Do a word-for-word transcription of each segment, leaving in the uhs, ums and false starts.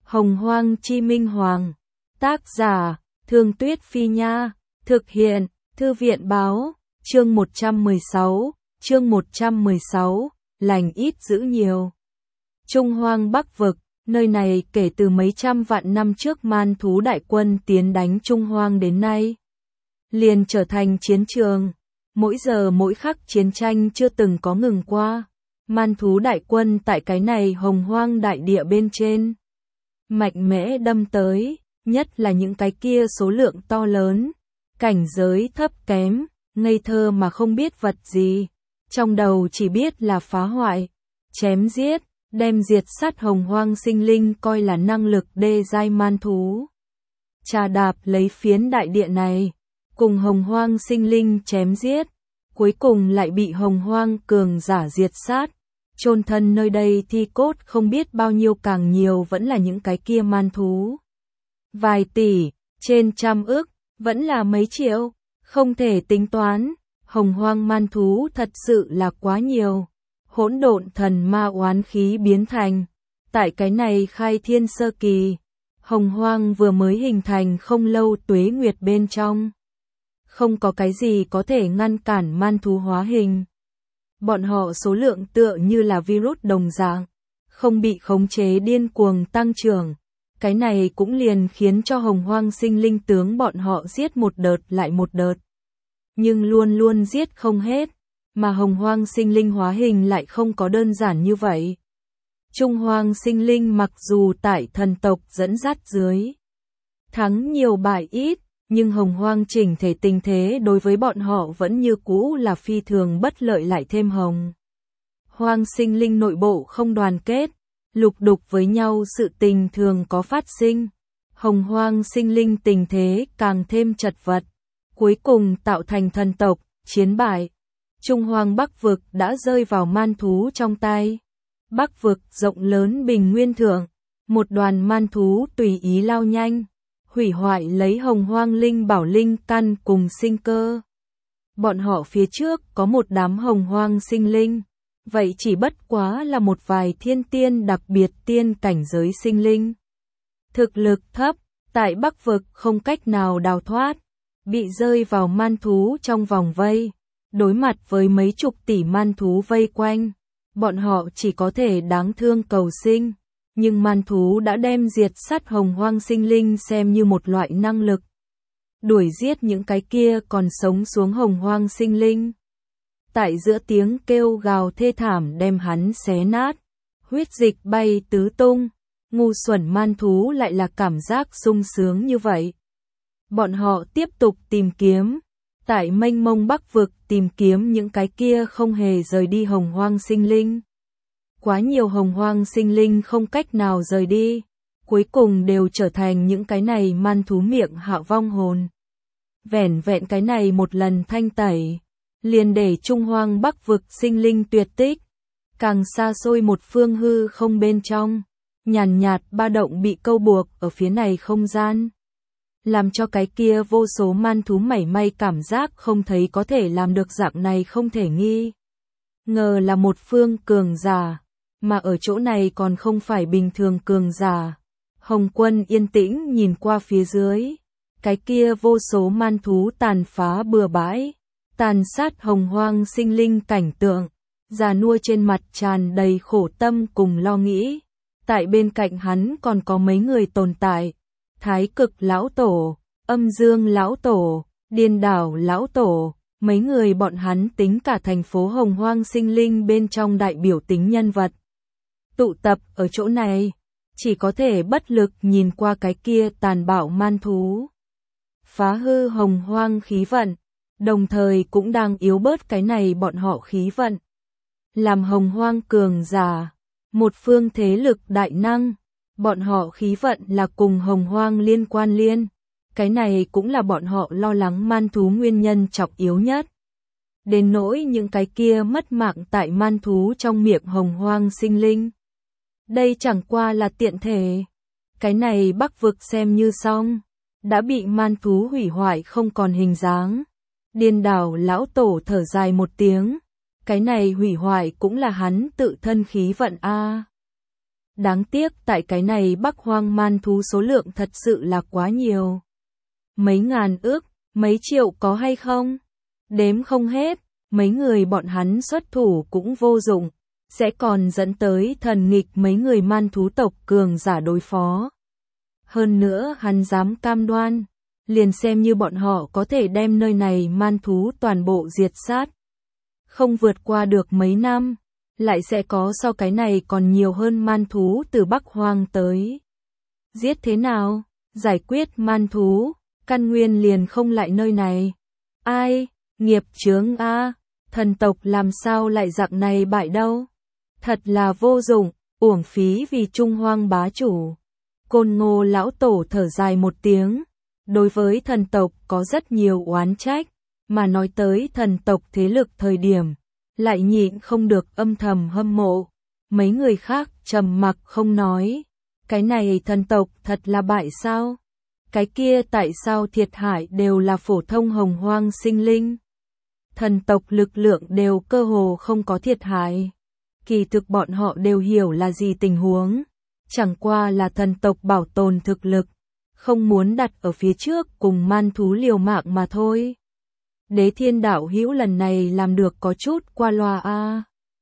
Hồng Hoang Chi Minh Hoàng. Tác giả, Thương Tuyết Phi Nha. Thực hiện, Thư viện Báo. Chương một trăm mười sáu. Chương một trăm mười sáu. Lành ít dữ nhiều. Trung Hoang Bắc Vực. Nơi này kể từ mấy trăm vạn năm trước man thú đại quân tiến đánh Trung Hoang đến nay, liền trở thành chiến trường. Mỗi giờ mỗi khắc chiến tranh chưa từng có ngừng qua. Man thú đại quân tại cái này hồng hoang đại địa bên trên mạnh mẽ đâm tới, nhất là những cái kia số lượng to lớn, cảnh giới thấp kém, ngây thơ mà không biết vật gì, trong đầu chỉ biết là phá hoại, chém giết, đem diệt sát hồng hoang sinh linh coi là năng lực đê giai man thú. Trà đạp lấy phiến đại địa này, cùng hồng hoang sinh linh chém giết, cuối cùng lại bị hồng hoang cường giả diệt sát. Chôn thân nơi đây thi cốt không biết bao nhiêu, càng nhiều vẫn là những cái kia man thú. Vài tỷ, trên trăm ức, vẫn là mấy triệu, không thể tính toán. Hồng hoang man thú thật sự là quá nhiều. Hỗn độn thần ma oán khí biến thành. Tại cái này khai thiên sơ kỳ, hồng hoang vừa mới hình thành không lâu tuế nguyệt bên trong. Không có cái gì có thể ngăn cản man thú hóa hình. Bọn họ số lượng tựa như là virus đồng dạng, không bị khống chế điên cuồng tăng trưởng. Cái này cũng liền khiến cho hồng hoang sinh linh tướng bọn họ giết một đợt lại một đợt. Nhưng luôn luôn giết không hết, mà hồng hoang sinh linh hóa hình lại không có đơn giản như vậy. Trung hoang sinh linh mặc dù tại thần tộc dẫn dắt dưới thắng nhiều bại ít, nhưng hồng hoang chỉnh thể tình thế đối với bọn họ vẫn như cũ là phi thường bất lợi, lại thêm hồng hoang sinh linh nội bộ không đoàn kết, lục đục với nhau sự tình thường có phát sinh. Hồng hoang sinh linh tình thế càng thêm chật vật, cuối cùng tạo thành thần tộc chiến bại. Trung hoang Bắc Vực đã rơi vào man thú trong tay. Bắc Vực rộng lớn bình nguyên thượng, một đoàn man thú tùy ý lao nhanh, hủy hoại lấy hồng hoang linh bảo linh căn cùng sinh cơ. Bọn họ phía trước có một đám hồng hoang sinh linh, vậy chỉ bất quá là một vài thiên tiên đặc biệt tiên cảnh giới sinh linh. Thực lực thấp, tại Bắc Vực không cách nào đào thoát, bị rơi vào man thú trong vòng vây. Đối mặt với mấy chục tỷ man thú vây quanh, bọn họ chỉ có thể đáng thương cầu sinh. Nhưng man thú đã đem diệt sát hồng hoang sinh linh xem như một loại năng lực. Đuổi giết những cái kia còn sống xuống hồng hoang sinh linh. Tại giữa tiếng kêu gào thê thảm đem hắn xé nát, huyết dịch bay tứ tung, ngu xuẩn man thú lại là cảm giác sung sướng như vậy. Bọn họ tiếp tục tìm kiếm, tại mênh mông Bắc Vực tìm kiếm những cái kia không hề rời đi hồng hoang sinh linh. Quá nhiều hồng hoang sinh linh không cách nào rời đi, cuối cùng đều trở thành những cái này man thú miệng hạ vong hồn. Vẻn vẹn cái này một lần thanh tẩy, liền để Trung hoang Bắc Vực sinh linh tuyệt tích. Càng xa xôi một phương hư không bên trong, nhàn nhạt ba động bị câu buộc ở phía này không gian, làm cho cái kia vô số man thú mảy may cảm giác không thấy có thể làm được dạng này, không thể nghi ngờ là một phương cường giả. Mà ở chỗ này còn không phải bình thường cường giả. Hồng Quân yên tĩnh nhìn qua phía dưới, cái kia vô số man thú tàn phá bừa bãi, tàn sát hồng hoang sinh linh cảnh tượng, già nua trên mặt tràn đầy khổ tâm cùng lo nghĩ. Tại bên cạnh hắn còn có mấy người tồn tại, Thái Cực lão tổ, Âm Dương lão tổ, Điên Đảo lão tổ. Mấy người bọn hắn tính cả thành phố hồng hoang sinh linh bên trong đại biểu tính nhân vật tụ tập ở chỗ này, chỉ có thể bất lực nhìn qua cái kia tàn bạo man thú phá hư hồng hoang khí vận, đồng thời cũng đang yếu bớt cái này bọn họ khí vận. Làm hồng hoang cường giả, một phương thế lực đại năng, bọn họ khí vận là cùng hồng hoang liên quan liên, cái này cũng là bọn họ lo lắng man thú nguyên nhân trọng yếu nhất. Đến nỗi những cái kia mất mạng tại man thú trong miệng hồng hoang sinh linh, đây chẳng qua là tiện thể. Cái này Bắc Vực xem như xong, đã bị man thú hủy hoại không còn hình dáng. Điên Đảo lão tổ thở dài một tiếng, cái này hủy hoại cũng là hắn tự thân khí vận a. Đáng tiếc tại cái này Bắc Hoang man thú số lượng thật sự là quá nhiều. Mấy ngàn ước, mấy triệu có hay không? Đếm không hết, mấy người bọn hắn xuất thủ cũng vô dụng, sẽ còn dẫn tới thần nghịch mấy người man thú tộc cường giả đối phó. Hơn nữa hắn dám cam đoan, liền xem như bọn họ có thể đem nơi này man thú toàn bộ diệt sát. Không vượt qua được mấy năm, lại sẽ có so cái này còn nhiều hơn man thú từ Bắc Hoang tới. Giết thế nào? Giải quyết man thú, căn nguyên liền không lại nơi này. Ai? Nghiệp chướng a, thần tộc làm sao lại dạng này bại đâu? Thật là vô dụng, uổng phí vì Trung Hoang bá chủ. Côn Ngô lão tổ thở dài một tiếng, đối với thần tộc có rất nhiều oán trách, mà nói tới thần tộc thế lực thời điểm, lại nhịn không được âm thầm hâm mộ. Mấy người khác trầm mặc không nói, cái này thần tộc thật là bại sao? Cái kia tại sao thiệt hại đều là phổ thông hồng hoang sinh linh? Thần tộc lực lượng đều cơ hồ không có thiệt hại. Kỳ thực bọn họ đều hiểu là gì tình huống. Chẳng qua là thần tộc bảo tồn thực lực, không muốn đặt ở phía trước cùng man thú liều mạng mà thôi. Đế Thiên đạo hữu lần này làm được có chút qua loa a.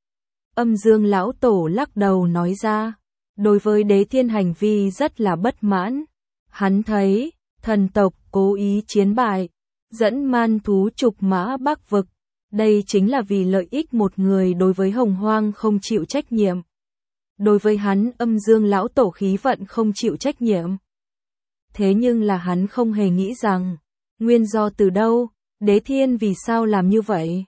Âm Dương lão tổ lắc đầu nói ra, đối với Đế Thiên hành vi rất là bất mãn. Hắn thấy, thần tộc cố ý chiến bại, dẫn man thú trục mã Bắc vực, đây chính là vì lợi ích một người đối với hồng hoang không chịu trách nhiệm. Đối với hắn Âm Dương lão tổ khí vận không chịu trách nhiệm. Thế nhưng là hắn không hề nghĩ rằng, nguyên do từ đâu, Đế Thiên vì sao làm như vậy?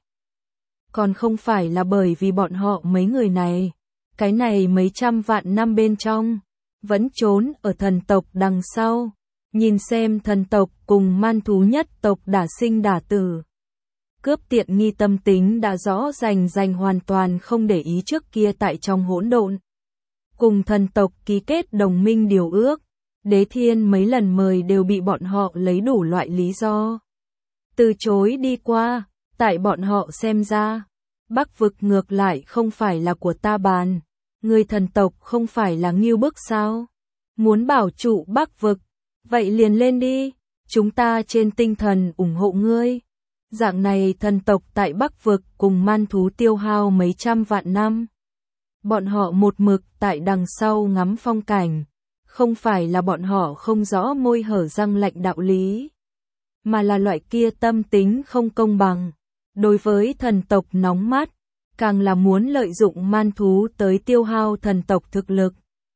Còn không phải là bởi vì bọn họ mấy người này, cái này mấy trăm vạn năm bên trong, vẫn trốn ở thần tộc đằng sau, nhìn xem thần tộc cùng man thú nhất tộc đả sinh đả tử. Cướp tiện nghi tâm tính đã rõ rành rành hoàn toàn không để ý trước kia tại trong hỗn độn. Cùng thần tộc ký kết đồng minh điều ước, Đế Thiên mấy lần mời đều bị bọn họ lấy đủ loại lý do từ chối đi qua. Tại bọn họ xem ra, Bắc vực ngược lại không phải là của ta bàn, người thần tộc không phải là ngưu bức sao? Muốn bảo trụ Bắc vực, vậy liền lên đi, chúng ta trên tinh thần ủng hộ ngươi. Dạng này thần tộc tại Bắc vực cùng man thú tiêu hao mấy trăm vạn năm. Bọn họ một mực tại đằng sau ngắm phong cảnh, không phải là bọn họ không rõ môi hở răng lạnh đạo lý, mà là loại kia tâm tính không công bằng. Đối với thần tộc nóng mắt, càng là muốn lợi dụng man thú tới tiêu hao thần tộc thực lực.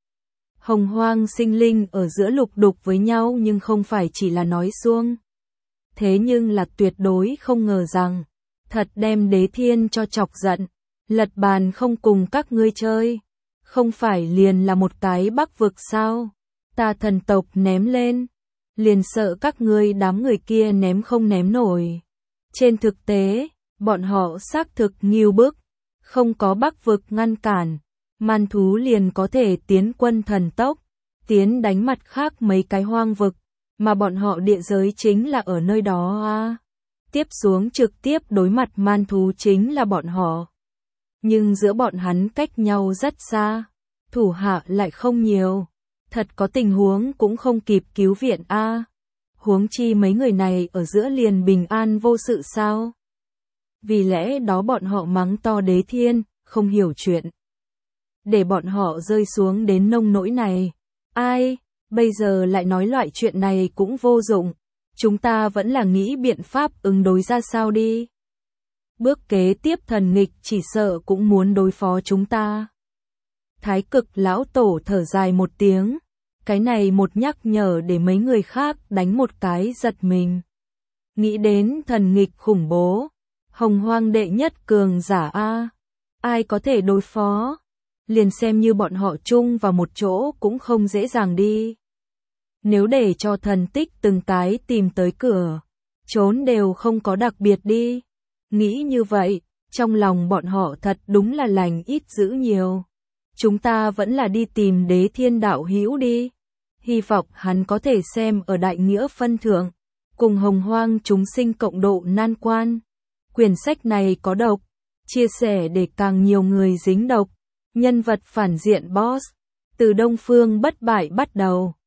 Hồng hoang sinh linh ở giữa lục đục với nhau nhưng không phải chỉ là nói suông. Thế nhưng là tuyệt đối không ngờ rằng, thật đem Đế Thiên cho chọc giận, lật bàn không cùng các ngươi chơi. Không phải liền là một cái Bắc vực sao? Ta thần tộc ném lên, liền sợ các ngươi đám người kia ném không ném nổi. Trên thực tế, bọn họ xác thực nghiêu bức, không có Bắc vực ngăn cản, man thú liền có thể tiến quân thần tốc, tiến đánh mặt khác mấy cái hoang vực, mà bọn họ địa giới chính là ở nơi đó à. Tiếp xuống trực tiếp đối mặt man thú chính là bọn họ. Nhưng giữa bọn hắn cách nhau rất xa, thủ hạ lại không nhiều, thật có tình huống cũng không kịp cứu viện a. À. Huống chi mấy người này ở giữa liền bình an vô sự sao? Vì lẽ đó bọn họ mắng to Đế Thiên, không hiểu chuyện. Để bọn họ rơi xuống đến nông nỗi này. Ai, bây giờ lại nói loại chuyện này cũng vô dụng. Chúng ta vẫn là nghĩ biện pháp ứng đối ra sao đi. Bước kế tiếp thần nghịch chỉ sợ cũng muốn đối phó chúng ta. Thái Cực lão tổ thở dài một tiếng. Cái này một nhắc nhở để mấy người khác đánh một cái giật mình. Nghĩ đến thần nghịch khủng bố. Hồng hoang đệ nhất cường giả A. Ai có thể đối phó? Liền xem như bọn họ chung vào một chỗ cũng không dễ dàng đi. Nếu để cho thần tích từng cái tìm tới cửa, trốn đều không có đặc biệt đi. Nghĩ như vậy, trong lòng bọn họ thật đúng là lành ít dữ nhiều. Chúng ta vẫn là đi tìm Đế Thiên đạo hữu đi. Hy vọng hắn có thể xem ở đại nghĩa phân thượng, cùng hồng hoang chúng sinh cộng độ nan quan. Quyển sách này có độc, chia sẻ để càng nhiều người dính độc. Nhân vật phản diện boss, từ Đông Phương bất bại bắt đầu.